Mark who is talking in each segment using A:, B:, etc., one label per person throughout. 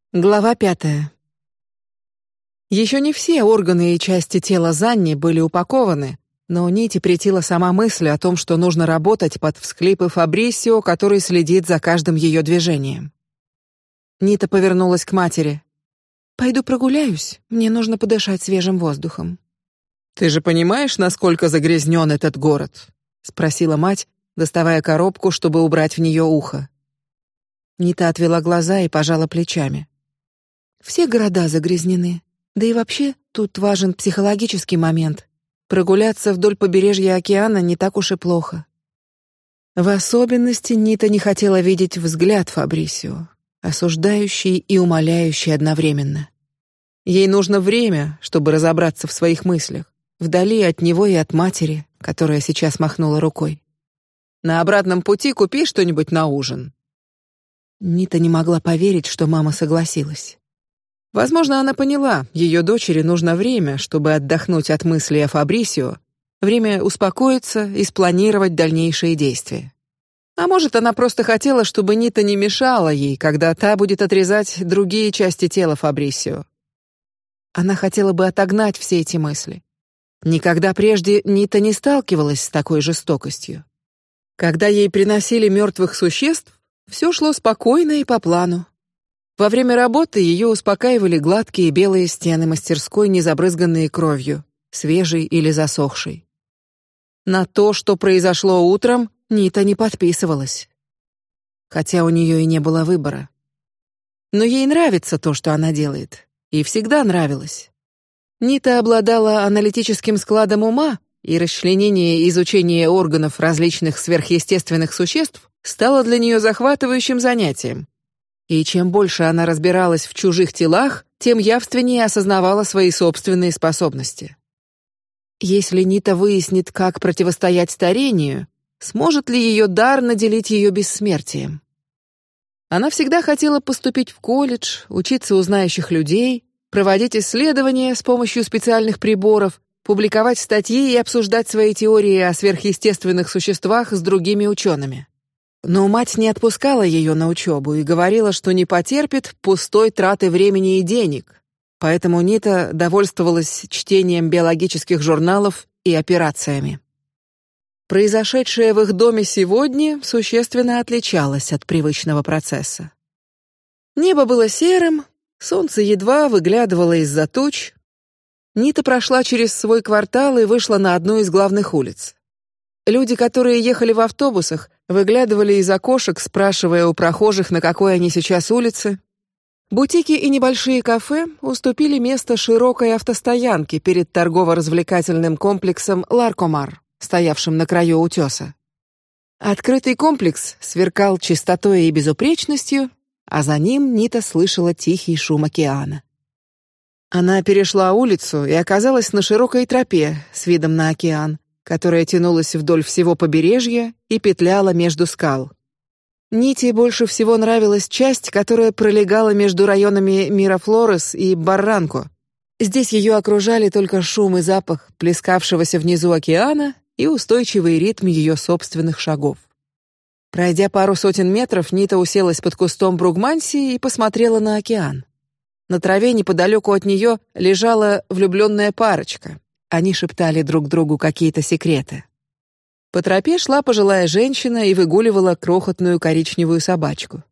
A: Глава 5. Еще не все органы и части тела Занни были упакованы, но Нити претила сама мысль о том, что нужно работать под всхлипы Фабрисио, который следит за каждым ее движением. Нита повернулась к матери. «Пойду прогуляюсь, мне нужно подышать свежим воздухом». «Ты же понимаешь, насколько загрязнен этот город?» — спросила мать, доставая коробку, чтобы убрать в нее ухо. Нита отвела глаза и пожала плечами. Все города загрязнены. Да и вообще, тут важен психологический момент. Прогуляться вдоль побережья океана не так уж и плохо. В особенности Нита не хотела видеть взгляд Фабрисио, осуждающий и умоляющий одновременно. Ей нужно время, чтобы разобраться в своих мыслях, вдали от него и от матери, которая сейчас махнула рукой. «На обратном пути купи что-нибудь на ужин». Нита не могла поверить, что мама согласилась. Возможно, она поняла, ее дочери нужно время, чтобы отдохнуть от мыслей о Фабрисио, время успокоиться и спланировать дальнейшие действия. А может, она просто хотела, чтобы Нита не мешала ей, когда та будет отрезать другие части тела Фабрисио. Она хотела бы отогнать все эти мысли. Никогда прежде Нита не сталкивалась с такой жестокостью. Когда ей приносили мертвых существ, все шло спокойно и по плану. Во время работы ее успокаивали гладкие белые стены мастерской, не забрызганные кровью, свежей или засохшей. На то, что произошло утром, Нита не подписывалась. Хотя у нее и не было выбора. Но ей нравится то, что она делает, и всегда нравилось. Нита обладала аналитическим складом ума, и расчленение и изучение органов различных сверхъестественных существ стало для нее захватывающим занятием. И чем больше она разбиралась в чужих телах, тем явственнее осознавала свои собственные способности. Если Нита выяснит, как противостоять старению, сможет ли ее дар наделить ее бессмертием? Она всегда хотела поступить в колледж, учиться у знающих людей, проводить исследования с помощью специальных приборов, публиковать статьи и обсуждать свои теории о сверхъестественных существах с другими учеными. Но мать не отпускала ее на учебу и говорила, что не потерпит пустой траты времени и денег. Поэтому Нита довольствовалась чтением биологических журналов и операциями. Произошедшее в их доме сегодня существенно отличалось от привычного процесса. Небо было серым, солнце едва выглядывало из-за туч. Нита прошла через свой квартал и вышла на одну из главных улиц. Люди, которые ехали в автобусах, выглядывали из окошек, спрашивая у прохожих, на какой они сейчас улице. Бутики и небольшие кафе уступили место широкой автостоянке перед торгово-развлекательным комплексом Ларкомар, стоявшим на краю утеса. Открытый комплекс сверкал чистотой и безупречностью, а за ним Нита слышала тихий шум океана. Она перешла улицу и оказалась на широкой тропе с видом на океан, которая тянулась вдоль всего побережья и петляла между скал. Нити больше всего нравилась часть, которая пролегала между районами Мирафлорес и Барранко. Здесь ее окружали только шум и запах плескавшегося внизу океана и устойчивый ритм ее собственных шагов. Пройдя пару сотен метров, Нита уселась под кустом бругмансии и посмотрела на океан. На траве неподалеку от нее лежала влюбленная парочка. Они шептали друг другу какие-то секреты. По тропе шла пожилая женщина и выгуливала крохотную коричневую собачку.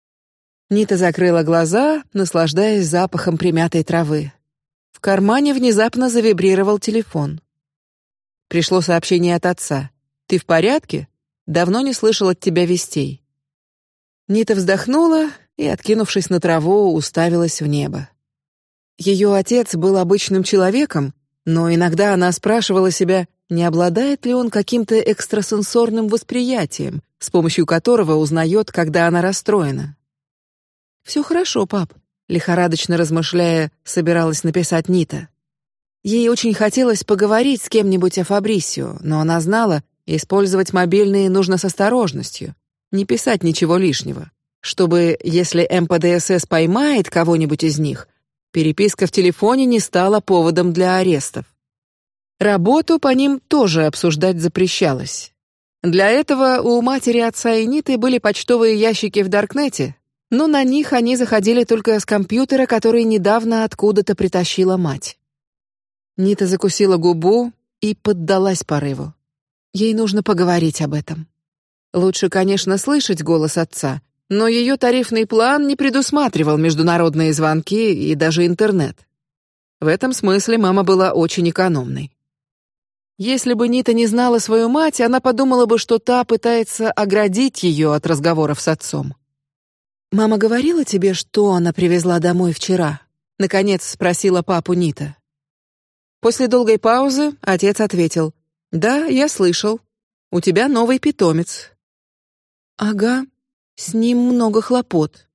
A: Нита закрыла глаза, наслаждаясь запахом примятой травы. В кармане внезапно завибрировал телефон. Пришло сообщение от отца. «Ты в порядке? Давно не слышал от тебя вестей». Нита вздохнула и, откинувшись на траву, уставилась в небо. Ее отец был обычным человеком, но иногда она спрашивала себя, не обладает ли он каким-то экстрасенсорным восприятием, с помощью которого узнает, когда она расстроена. «Все хорошо, пап», — лихорадочно размышляя, собиралась написать Нита. Ей очень хотелось поговорить с кем-нибудь о Фабрисио, но она знала, использовать мобильные нужно с осторожностью, не писать ничего лишнего, чтобы, если МПДСС поймает кого-нибудь из них, переписка в телефоне не стала поводом для арестов. Работу по ним тоже обсуждать запрещалось. Для этого у матери, отца и Ниты были почтовые ящики в Даркнете, но на них они заходили только с компьютера, который недавно откуда-то притащила мать. Нита закусила губу и поддалась порыву. Ей нужно поговорить об этом. Лучше, конечно, слышать голос отца, но ее тарифный план не предусматривал международные звонки и даже интернет. В этом смысле мама была очень экономной. Если бы Нита не знала свою мать, она подумала бы, что та пытается оградить ее от разговоров с отцом. «Мама говорила тебе, что она привезла домой вчера?» — наконец спросила папу Нита. После долгой паузы отец ответил: «Да, я слышал. У тебя новый питомец». «Ага, с ним много хлопот».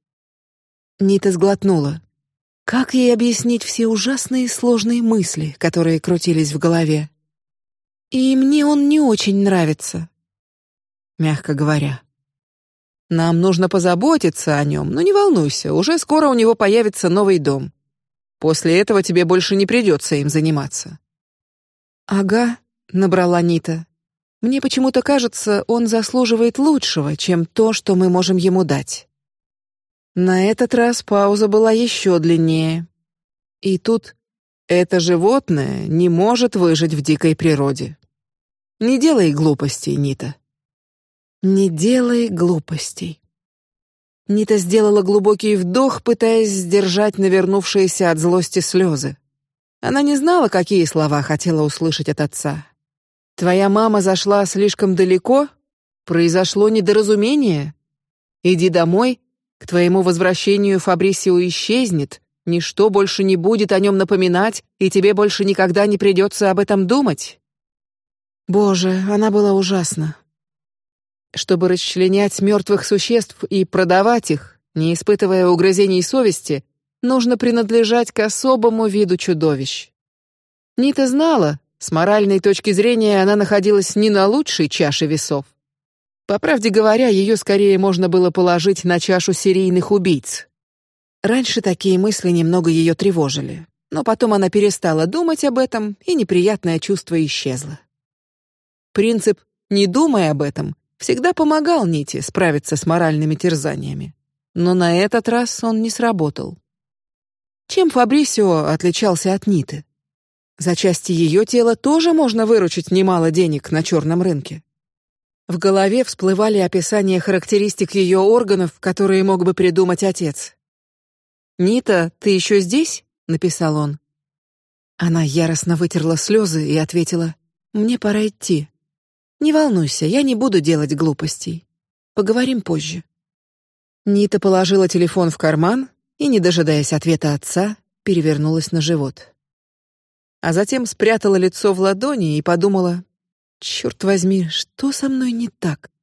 A: Нита сглотнула. Как ей объяснить все ужасные сложные мысли, которые крутились в голове? И мне он не очень нравится, мягко говоря. Нам нужно позаботиться о нем, но не волнуйся, уже скоро у него появится новый дом. После этого тебе больше не придется им заниматься. Ага, набрала Нита. Мне почему-то кажется, он заслуживает лучшего, чем то, что мы можем ему дать. На этот раз пауза была еще длиннее. И тут это животное не может выжить в дикой природе. Не делай глупостей, Нита. Не делай глупостей. Нита сделала глубокий вдох, пытаясь сдержать навернувшиеся от злости слезы. Она не знала, какие слова хотела услышать от отца. Твоя мама зашла слишком далеко, произошло недоразумение. Иди домой, к твоему возвращению Фабрисио исчезнет, ничто больше не будет о нем напоминать, и тебе больше никогда не придется об этом думать. Боже, она была ужасна. Чтобы расчленять мертвых существ и продавать их, не испытывая угрызений совести, нужно принадлежать к особому виду чудовищ. Нита знала, с моральной точки зрения она находилась не на лучшей чаше весов. По правде говоря, ее скорее можно было положить на чашу серийных убийц. Раньше такие мысли немного ее тревожили, но потом она перестала думать об этом, и неприятное чувство исчезло. Принцип «не думай об этом» всегда помогал Ните справиться с моральными терзаниями, но на этот раз он не сработал. Чем Фабрисио отличался от Ниты? За части ее тела тоже можно выручить немало денег на черном рынке. В голове всплывали описания характеристик ее органов, которые мог бы придумать отец. «Нита, ты еще здесь?» — написал он. Она яростно вытерла слезы и ответила: «Мне пора идти. Не волнуйся, я не буду делать глупостей. Поговорим позже». Нита положила телефон в карман и, не дожидаясь ответа отца, перевернулась на живот. А затем спрятала лицо в ладони и подумала: «Черт возьми, что со мной не так?»